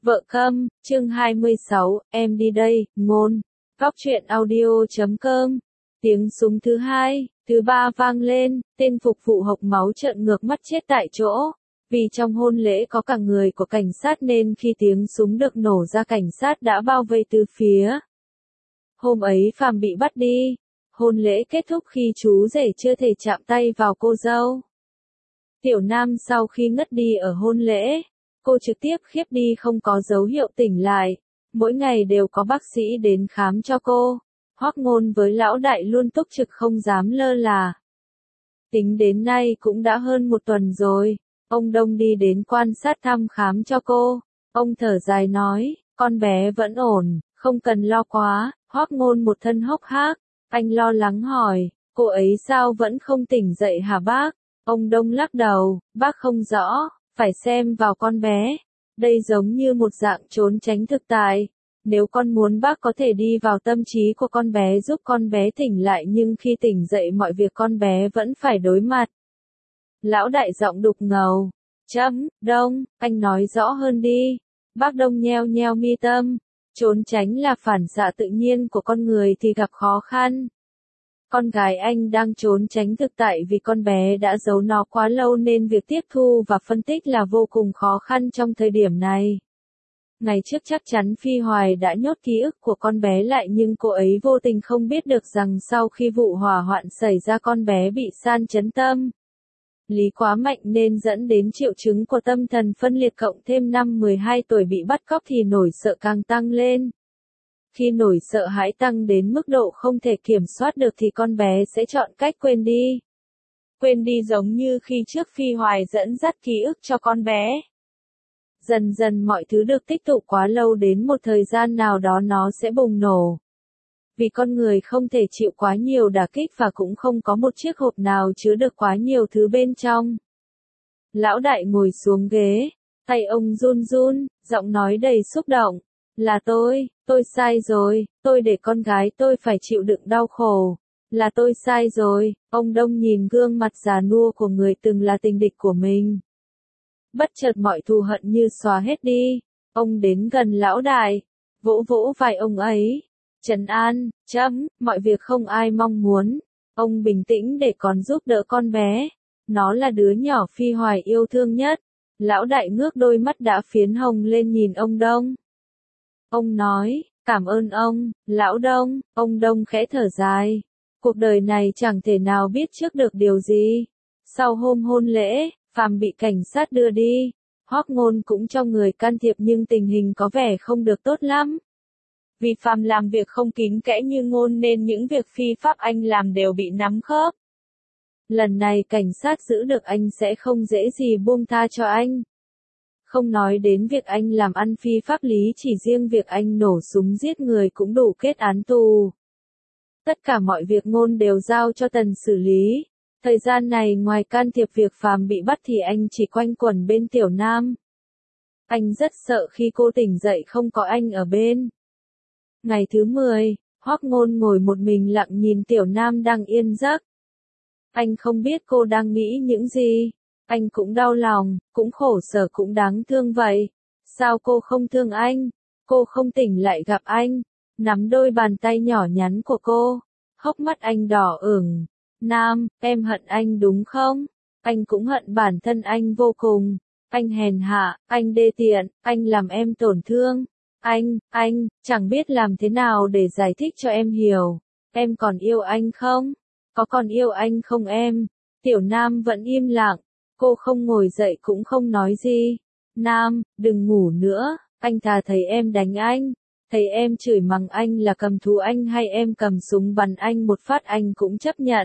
Vợ câm, chương 26, em đi đây, ngôn. Góc truyện audio.com. Tiếng súng thứ hai, thứ ba vang lên, tên phục vụ hộc máu trợn ngược mắt chết tại chỗ. Vì trong hôn lễ có cả người của cảnh sát nên khi tiếng súng được nổ ra cảnh sát đã bao vây từ phía. Hôm ấy Phàm bị bắt đi. Hôn lễ kết thúc khi chú rể chưa thể chạm tay vào cô dâu. Tiểu Nam sau khi ngất đi ở hôn lễ, cô trực tiếp khiếp đi không có dấu hiệu tỉnh lại. Mỗi ngày đều có bác sĩ đến khám cho cô. Hoắc Ngôn với lão đại luôn túc trực không dám lơ là. Tính đến nay cũng đã hơn một tuần rồi. Ông Đông đi đến quan sát thăm khám cho cô. Ông thở dài nói, con bé vẫn ổn, không cần lo quá. Hoắc Ngôn một thân hốc hác. Anh lo lắng hỏi, cô ấy sao vẫn không tỉnh dậy hả bác? Ông Đông lắc đầu, bác không rõ, phải xem vào con bé. Đây giống như một dạng trốn tránh thực tại. Nếu con muốn bác có thể đi vào tâm trí của con bé giúp con bé tỉnh lại, nhưng khi tỉnh dậy mọi việc con bé vẫn phải đối mặt. Lão đại giọng đục ngầu. Đông, anh nói rõ hơn đi. Bác Đông nheo nheo mi tâm. Trốn tránh là phản xạ tự nhiên của con người thì gặp khó khăn. Con gái anh đang trốn tránh thực tại vì con bé đã giấu nó quá lâu nên việc tiếp thu và phân tích là vô cùng khó khăn trong thời điểm này. Ngày trước chắc chắn Phi Hoài đã nhốt ký ức của con bé lại, nhưng cô ấy vô tình không biết được rằng sau khi vụ hỏa hoạn xảy ra con bé bị san chấn tâm lý quá mạnh nên dẫn đến triệu chứng của tâm thần phân liệt, cộng thêm năm 12 tuổi bị bắt cóc thì nỗi sợ càng tăng lên. Khi nỗi sợ hãi tăng đến mức độ không thể kiểm soát được thì con bé sẽ chọn cách quên đi. Quên đi giống như khi trước Phi Hoài dẫn dắt ký ức cho con bé. Dần dần mọi thứ được tích tụ quá lâu, đến một thời gian nào đó nó sẽ bùng nổ. Vì con người không thể chịu quá nhiều đả kích và cũng không có một chiếc hộp nào chứa được quá nhiều thứ bên trong. Lão đại ngồi xuống ghế, tay ông run run, giọng nói đầy xúc động. Là tôi sai rồi, tôi để con gái tôi phải chịu đựng đau khổ. Là tôi sai rồi. Ông Đông nhìn gương mặt già nua của người từng là tình địch của mình. Bất chợt mọi thù hận như xóa hết đi. Ông đến gần lão đại, vỗ vỗ vai ông ấy. Trấn an, mọi việc không ai mong muốn. Ông bình tĩnh để còn giúp đỡ con bé. Nó là đứa nhỏ Phi Hoài yêu thương nhất. Lão đại ngước đôi mắt đã phiến hồng lên nhìn ông Đông. Ông nói, cảm ơn ông, lão Đông. Ông Đông khẽ thở dài. Cuộc đời này chẳng thể nào biết trước được điều gì. Sau hôm hôn lễ, Phàm bị cảnh sát đưa đi. Hoắc Ngôn cũng cho người can thiệp nhưng tình hình có vẻ không được tốt lắm. Vì Phàm làm việc không kín kẽ như Ngôn nên những việc phi pháp anh làm đều bị nắm khớp. Lần này cảnh sát giữ được anh sẽ không dễ gì buông tha cho anh. Không nói đến việc anh làm ăn phi pháp lý, chỉ riêng việc anh nổ súng giết người cũng đủ kết án tù. Tất cả mọi việc Ngôn đều giao cho Tần xử lý. Thời gian này ngoài can thiệp việc Phàm bị bắt thì anh chỉ quanh quẩn bên Tiểu Nam. Anh rất sợ khi cô tỉnh dậy không có anh ở bên. Ngày thứ 10, Hoắc Ngôn ngồi một mình lặng nhìn Tiểu Nam đang yên giấc. Anh không biết cô đang nghĩ những gì. Anh cũng đau lòng, cũng khổ sở, cũng đáng thương vậy. Sao cô không thương anh? Cô không tỉnh lại gặp anh. Nắm đôi bàn tay nhỏ nhắn của cô. Hốc mắt anh đỏ ửng. Nam, em hận anh đúng không? Anh cũng hận bản thân anh vô cùng. Anh hèn hạ, anh đê tiện, anh làm em tổn thương. Anh, chẳng biết làm thế nào để giải thích cho em hiểu. Em còn yêu anh không? Có còn yêu anh không em? Tiểu Nam vẫn im lặng. Cô không ngồi dậy cũng không nói gì. Nam, đừng ngủ nữa. Anh thà thấy em đánh anh. Thấy em chửi mắng anh là cầm thú anh, hay em cầm súng bắn anh một phát anh cũng chấp nhận.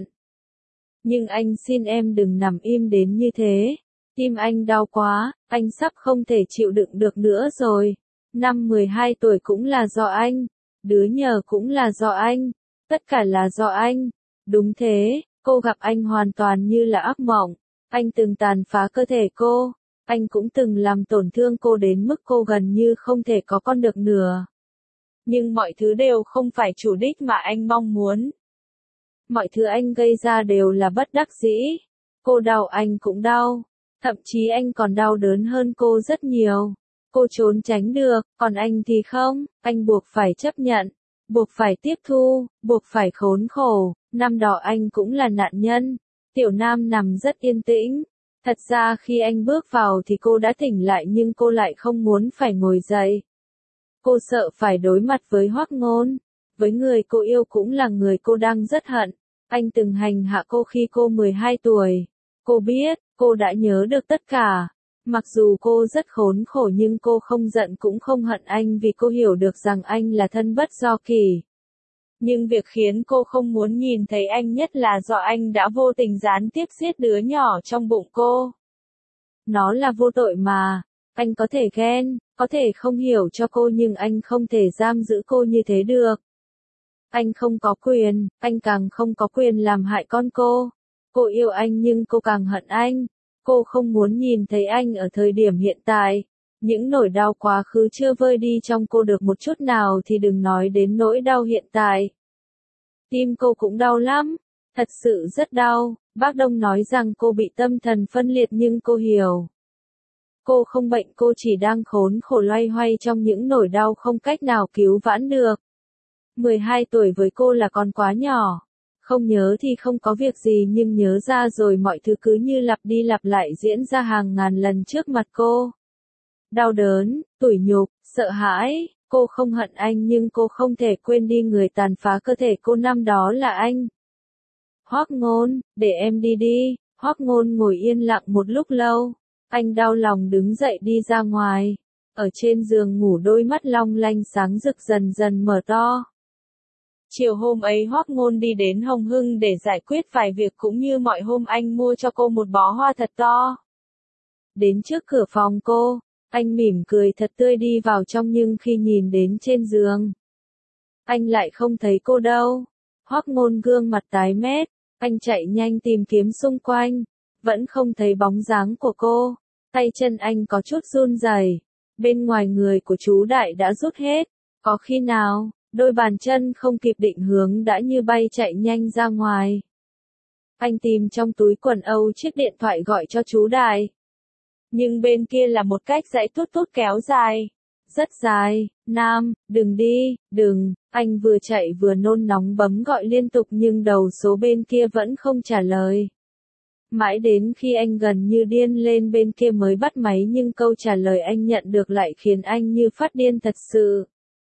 Nhưng anh xin em đừng nằm im đến như thế. Tim anh đau quá, anh sắp không thể chịu đựng được nữa rồi. Năm 12 tuổi cũng là do anh. Đứa nhờ cũng là do anh. Tất cả là do anh. Đúng thế, cô gặp anh hoàn toàn như là ác mộng. Anh từng tàn phá cơ thể cô. Anh cũng từng làm tổn thương cô đến mức cô gần như không thể có con được nữa. Nhưng mọi thứ đều không phải chủ đích mà anh mong muốn. Mọi thứ anh gây ra đều là bất đắc dĩ. Cô đau anh cũng đau. Thậm chí anh còn đau đớn hơn cô rất nhiều. Cô trốn tránh được, còn anh thì không, anh buộc phải chấp nhận, buộc phải tiếp thu, buộc phải khốn khổ, năm đó anh cũng là nạn nhân. Tiểu Nam nằm rất yên tĩnh. Thật ra khi anh bước vào thì cô đã tỉnh lại nhưng cô lại không muốn phải ngồi dậy. Cô sợ phải đối mặt với Hoắc Ngôn, với người cô yêu cũng là người cô đang rất hận. Anh từng hành hạ cô khi cô 12 tuổi. Cô biết, cô đã nhớ được tất cả. Mặc dù cô rất khốn khổ nhưng cô không giận cũng không hận anh vì cô hiểu được rằng anh là thân bất do kỷ. Nhưng việc khiến cô không muốn nhìn thấy anh nhất là do anh đã vô tình gián tiếp giết đứa nhỏ trong bụng cô. Nó là vô tội mà. Anh có thể ghen, có thể không hiểu cho cô nhưng anh không thể giam giữ cô như thế được. Anh không có quyền, anh càng không có quyền làm hại con cô. Cô yêu anh nhưng cô càng hận anh. Cô không muốn nhìn thấy anh ở thời điểm hiện tại. Những nỗi đau quá khứ chưa vơi đi trong cô được một chút nào thì đừng nói đến nỗi đau hiện tại. Tim cô cũng đau lắm, thật sự rất đau. Bác Đông nói rằng cô bị tâm thần phân liệt nhưng cô hiểu. Cô không bệnh, cô chỉ đang khốn khổ loay hoay trong những nỗi đau không cách nào cứu vãn được. 12 tuổi với cô là còn quá nhỏ. Không nhớ thì không có việc gì nhưng nhớ ra rồi mọi thứ cứ như lặp đi lặp lại diễn ra hàng ngàn lần trước mặt cô. Đau đớn, tủi nhục, sợ hãi, cô không hận anh nhưng cô không thể quên đi người tàn phá cơ thể cô năm đó là anh. Hoắc Ngôn, để em đi đi. Hoắc Ngôn ngồi yên lặng một lúc lâu. Anh đau lòng đứng dậy đi ra ngoài. Ở trên giường ngủ đôi mắt long lanh sáng rực dần dần mở to. Chiều hôm ấy Hoắc Ngôn đi đến Hồng Hưng để giải quyết vài việc cũng như mọi hôm anh mua cho cô một bó hoa thật to. Đến trước cửa phòng cô, anh mỉm cười thật tươi đi vào trong nhưng khi nhìn đến trên giường, anh lại không thấy cô đâu. Hoắc Ngôn gương mặt tái mét, anh chạy nhanh tìm kiếm xung quanh, vẫn không thấy bóng dáng của cô. Tay chân anh có chút run rẩy. Bên ngoài người của chú Đại đã rút hết. Có khi nào, đôi bàn chân không kịp định hướng đã như bay chạy nhanh ra ngoài. Anh tìm trong túi quần âu chiếc điện thoại gọi cho chú Đại. Nhưng bên kia là một cách dãy tút tút kéo dài. Rất dài. Nam, đừng đi, đừng. Anh vừa chạy vừa nôn nóng bấm gọi liên tục nhưng đầu số bên kia vẫn không trả lời. Mãi đến khi anh gần như điên lên bên kia mới bắt máy nhưng câu trả lời anh nhận được lại khiến anh như phát điên thật sự.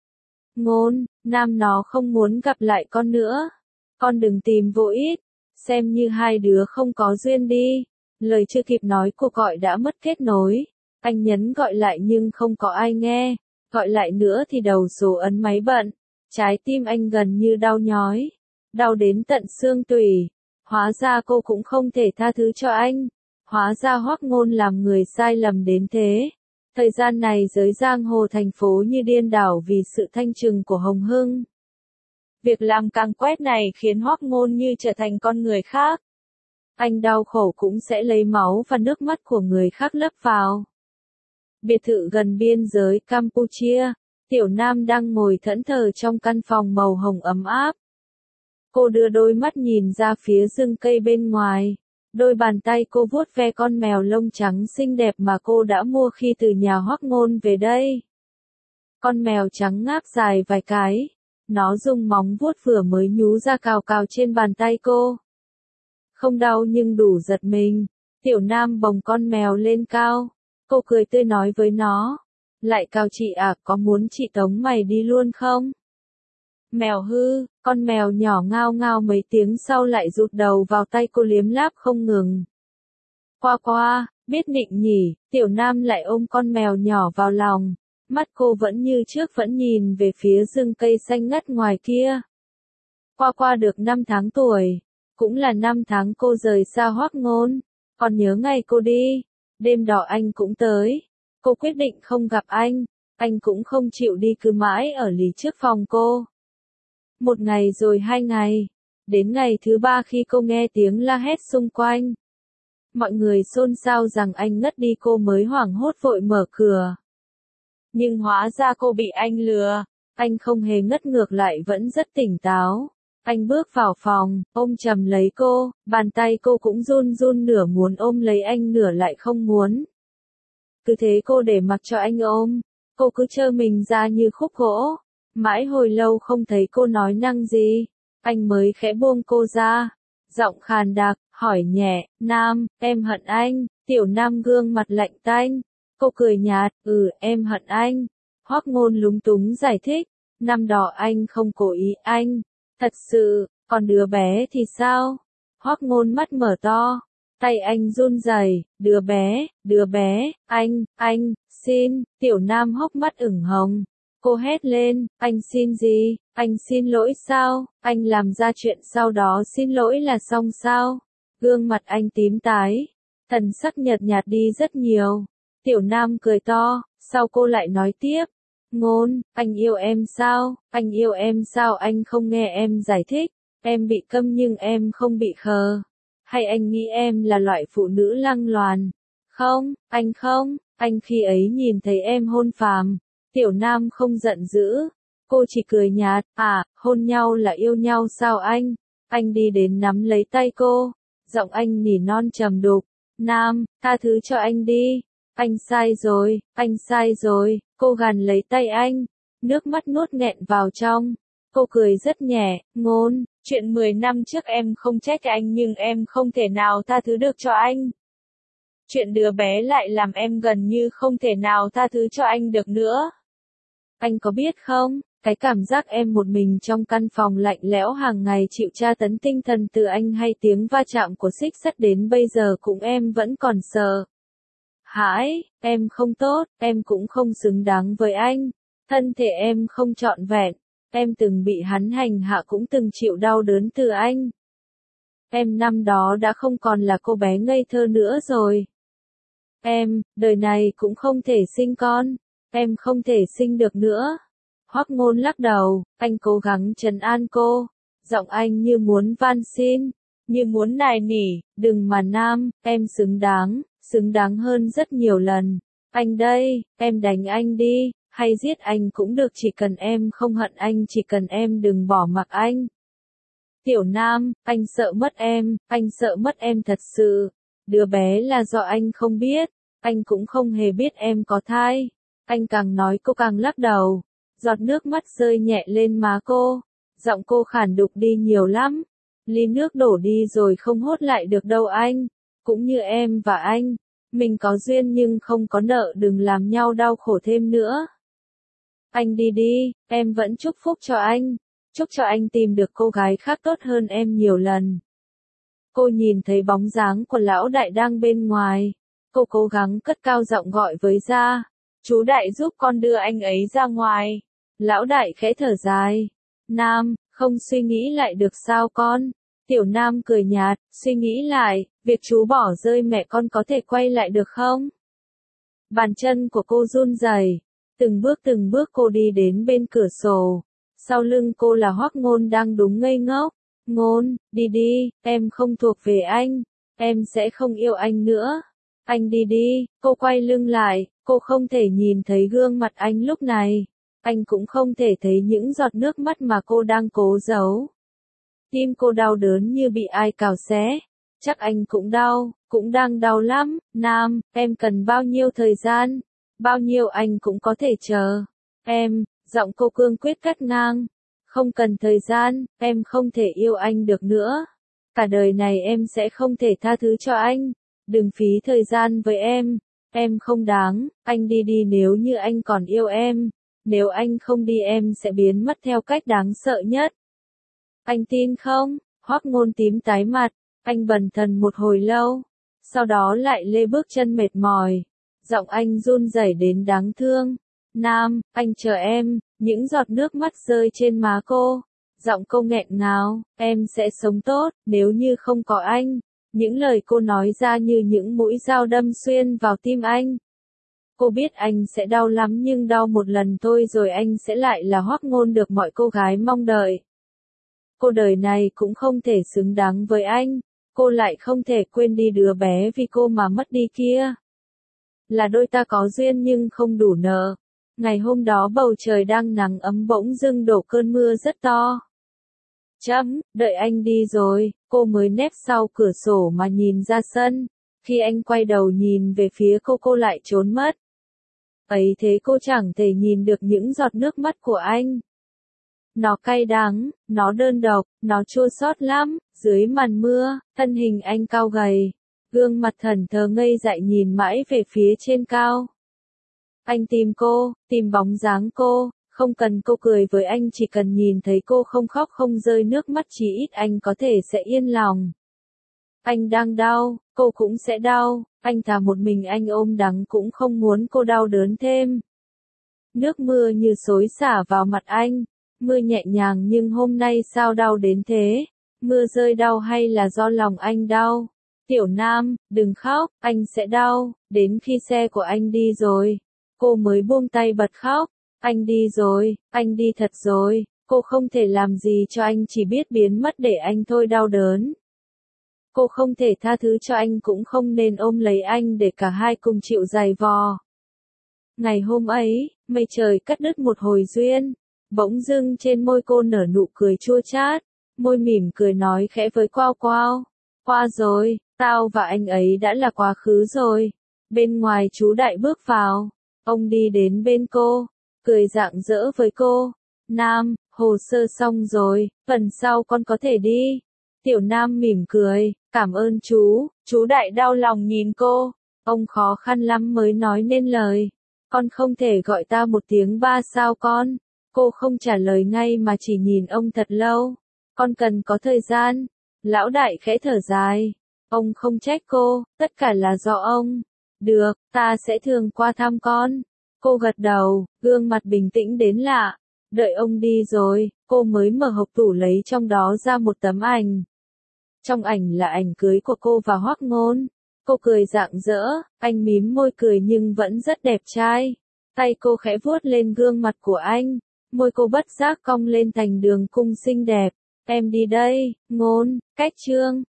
Ngôn, Nam nó không muốn gặp lại con nữa. Con đừng tìm vô ích. Xem như hai đứa không có duyên đi. Lời chưa kịp nói cuộc gọi đã mất kết nối. Anh nhấn gọi lại nhưng không có ai nghe. Gọi lại nữa thì đầu số ấn máy bận. Trái tim anh gần như đau nhói. Đau đến tận xương tủy. Hóa ra cô cũng không thể tha thứ cho anh. Hóa ra Hoắc Ngôn làm người sai lầm đến thế. Thời gian này giới giang hồ thành phố như điên đảo vì sự thanh trừng của Hồng Hưng. Việc làm càng quét này khiến Hoắc Ngôn như trở thành con người khác. Anh đau khổ cũng sẽ lấy máu và nước mắt của người khác lấp vào. Biệt thự gần biên giới Campuchia, Tiểu Nam đang ngồi thẫn thờ trong căn phòng màu hồng ấm áp. Cô đưa đôi mắt nhìn ra phía rừng cây bên ngoài. Đôi bàn tay cô vuốt ve con mèo lông trắng xinh đẹp mà cô đã mua khi từ nhà Hoắc Ngôn về đây. Con mèo trắng ngáp dài vài cái. Nó dùng móng vuốt vừa mới nhú ra cào cào trên bàn tay cô. Không đau nhưng đủ giật mình. Tiểu Nam bồng con mèo lên cao. Cô cười tươi nói với nó. Lại cào chị à, có muốn chị tống mày đi luôn không? Mèo hư, con mèo nhỏ ngao ngao mấy tiếng sau lại rụt đầu vào tay cô liếm láp không ngừng. Qua qua, biết nịnh nhỉ, Tiểu Nam lại ôm con mèo nhỏ vào lòng. Mắt cô vẫn như trước vẫn nhìn về phía rừng cây xanh ngắt ngoài kia. Qua qua được 5 tháng tuổi. Cũng là 5 tháng cô rời xa Hoắc Ngôn. Còn nhớ ngày cô đi. Đêm đó anh cũng tới. Cô quyết định không gặp anh. Anh cũng không chịu đi cứ mãi ở lì trước phòng cô. 1 ngày rồi 2 ngày. Đến ngày thứ 3 khi cô nghe tiếng la hét xung quanh. Mọi người xôn xao rằng anh ngất đi cô mới hoảng hốt vội mở cửa. Nhưng hóa ra cô bị anh lừa. Anh không hề ngất ngược lại vẫn rất tỉnh táo. Anh bước vào phòng, ôm chầm lấy cô, bàn tay cô cũng run run nửa muốn ôm lấy anh nửa lại không muốn. Cứ thế cô để mặc cho anh ôm. Cô cứ trơ mình ra như khúc gỗ. Mãi hồi lâu không thấy cô nói năng gì. Anh mới khẽ buông cô ra. Giọng khàn đặc, hỏi nhẹ, Nam, em hận anh. Tiểu Nam gương mặt lạnh tanh. Cô cười nhạt, em hận anh. Hoắc Ngôn lúng túng giải thích. Năm đó anh không cố ý anh. Thật sự, còn đứa bé thì sao? Hoắc Ngôn mắt mở to. Tay anh run rẩy, đứa bé, anh, xin, Tiểu Nam hốc mắt ửng hồng. Cô hét lên, anh xin gì, anh xin lỗi sao, anh làm ra chuyện sau đó xin lỗi là xong sao? Gương mặt anh tím tái, thần sắc nhợt nhạt đi rất nhiều. Tiểu Nam cười to, sau cô lại nói tiếp. Ngôn, anh yêu em sao, anh yêu em sao anh không nghe em giải thích, em bị câm nhưng em không bị khờ. Hay anh nghĩ em là loại phụ nữ lăng loàn? Không, anh khi ấy nhìn thấy em hôn phàm. Tiểu Nam không giận dữ, cô chỉ cười nhạt, hôn nhau là yêu nhau sao anh? Anh đi đến nắm lấy tay cô, giọng anh nỉ non trầm đục, Nam, tha thứ cho anh đi, anh sai rồi, cô gằn lấy tay anh, nước mắt nuốt nghẹn vào trong, cô cười rất nhẹ, Ngôn, chuyện 10 năm trước em không trách anh nhưng em không thể nào tha thứ được cho anh. Chuyện đứa bé lại làm em gần như không thể nào tha thứ cho anh được nữa. Anh có biết không, cái cảm giác em một mình trong căn phòng lạnh lẽo hàng ngày chịu tra tấn tinh thần từ anh hay tiếng va chạm của xích sắt đến bây giờ cũng em vẫn còn sợ. Hãi, em không tốt, em cũng không xứng đáng với anh. Thân thể em không trọn vẹn, em từng bị hắn hành hạ cũng từng chịu đau đớn từ anh. Em năm đó đã không còn là cô bé ngây thơ nữa rồi. Em, đời này cũng không thể sinh con. Em không thể sinh được nữa. Hoắc Ngôn lắc đầu, anh cố gắng trấn an cô. Giọng anh như muốn van xin, như muốn nài nỉ, đừng mà Nam, em xứng đáng hơn rất nhiều lần. Anh đây, em đánh anh đi, hay giết anh cũng được chỉ cần em không hận anh chỉ cần em đừng bỏ mặc anh. Tiểu Nam, anh sợ mất em thật sự. Đứa bé là do anh không biết, anh cũng không hề biết em có thai. Anh càng nói cô càng lắc đầu, giọt nước mắt rơi nhẹ lên má cô, giọng cô khàn đục đi nhiều lắm. Ly nước đổ đi rồi không hốt lại được đâu anh, cũng như em và anh, mình có duyên nhưng không có nợ đừng làm nhau đau khổ thêm nữa. Anh đi đi, em vẫn chúc phúc cho anh, chúc cho anh tìm được cô gái khác tốt hơn em nhiều lần. Cô nhìn thấy bóng dáng của lão đại đang bên ngoài, cô cố gắng cất cao giọng gọi với Gia. Chú đại giúp con đưa anh ấy ra ngoài. Lão đại khẽ thở dài. Nam, không suy nghĩ lại được sao con? Tiểu Nam cười nhạt, suy nghĩ lại, việc chú bỏ rơi mẹ con có thể quay lại được không? Bàn chân của cô run rẩy, từng bước cô đi đến bên cửa sổ. Sau lưng cô là Hoắc Ngôn đang đứng ngây ngốc. Ngôn, đi đi, em không thuộc về anh, em sẽ không yêu anh nữa. Anh đi đi, cô quay lưng lại, cô không thể nhìn thấy gương mặt anh lúc này. Anh cũng không thể thấy những giọt nước mắt mà cô đang cố giấu. Tim cô đau đớn như bị ai cào xé. Chắc anh cũng đang đau lắm. Nam, em cần bao nhiêu thời gian? Bao nhiêu anh cũng có thể chờ. Em, giọng cô cương quyết cắt ngang. Không cần thời gian, em không thể yêu anh được nữa. Cả đời này em sẽ không thể tha thứ cho anh. Đừng phí thời gian với em không đáng, anh đi đi nếu như anh còn yêu em, nếu anh không đi em sẽ biến mất theo cách đáng sợ nhất. Anh tin không? Hoắc Ngôn tím tái mặt, anh bần thần một hồi lâu, sau đó lại lê bước chân mệt mỏi, giọng anh run rẩy đến đáng thương. Nam, anh chờ em, những giọt nước mắt rơi trên má cô, giọng cô nghẹn ngào, em sẽ sống tốt, nếu như không có anh. Những lời cô nói ra như những mũi dao đâm xuyên vào tim anh. Cô biết anh sẽ đau lắm nhưng đau một lần thôi rồi anh sẽ lại là Hoắc Ngôn được mọi cô gái mong đợi. Cô đời này cũng không thể xứng đáng với anh, cô lại không thể quên đi đứa bé vì cô mà mất đi kia. Là đôi ta có duyên nhưng không đủ nợ. Ngày hôm đó bầu trời đang nắng ấm bỗng dưng đổ cơn mưa rất to. Đợi anh đi rồi, cô mới nép sau cửa sổ mà nhìn ra sân. Khi anh quay đầu nhìn về phía cô lại trốn mất. Ấy thế cô chẳng thể nhìn được những giọt nước mắt của anh. Nó cay đắng, nó đơn độc, nó chua xót lắm. Dưới màn mưa, thân hình anh cao gầy, gương mặt thẫn thờ ngây dại nhìn mãi về phía trên cao. Anh tìm cô, tìm bóng dáng cô, không cần cô cười với anh, chỉ cần nhìn thấy cô không khóc không rơi nước mắt chí ít anh có thể sẽ yên lòng. Anh đang đau, cô cũng sẽ đau, anh thà một mình anh ôm đắng cũng không muốn cô đau đớn thêm. Nước mưa như xối xả vào mặt anh, mưa nhẹ nhàng nhưng hôm nay sao đau đến thế? Mưa rơi đau hay là do lòng anh đau? Tiểu Nam, đừng khóc, anh sẽ đau, đến khi xe của anh đi rồi. Cô mới buông tay bật khóc, anh đi rồi, anh đi thật rồi, cô không thể làm gì cho anh, chỉ biết biến mất để anh thôi đau đớn. Cô không thể tha thứ cho anh, cũng không nên ôm lấy anh để cả hai cùng chịu giày vò. Ngày hôm ấy, mây trời cắt đứt một hồi duyên, bỗng dưng trên môi cô nở nụ cười chua chát, môi mỉm cười nói khẽ với Quao Quao. Qua rồi, tao và anh ấy đã là quá khứ rồi. Bên ngoài chú Đại bước vào, ông đi đến bên cô, cười rạng rỡ với cô. Nam, hồ sơ xong rồi, phần sau con có thể đi. Tiểu Nam mỉm cười, cảm ơn chú Đại đau lòng nhìn cô. Ông khó khăn lắm mới nói nên lời. Con không thể gọi ta một tiếng ba sao con? Cô không trả lời ngay mà chỉ nhìn ông thật lâu. Con cần có thời gian. Lão Đại khẽ thở dài. Ông không trách cô, tất cả là do ông. Được, ta sẽ thường qua thăm con. Cô gật đầu, gương mặt bình tĩnh đến lạ. Đợi ông đi rồi, cô mới mở hộp tủ lấy trong đó ra một tấm ảnh. Trong ảnh là ảnh cưới của cô và Hoắc Ngôn. Cô cười rạng rỡ, anh mím môi cười nhưng vẫn rất đẹp trai. Tay cô khẽ vuốt lên gương mặt của anh, môi cô bất giác cong lên thành đường cung xinh đẹp. Em đi đây, Ngôn, cách chương.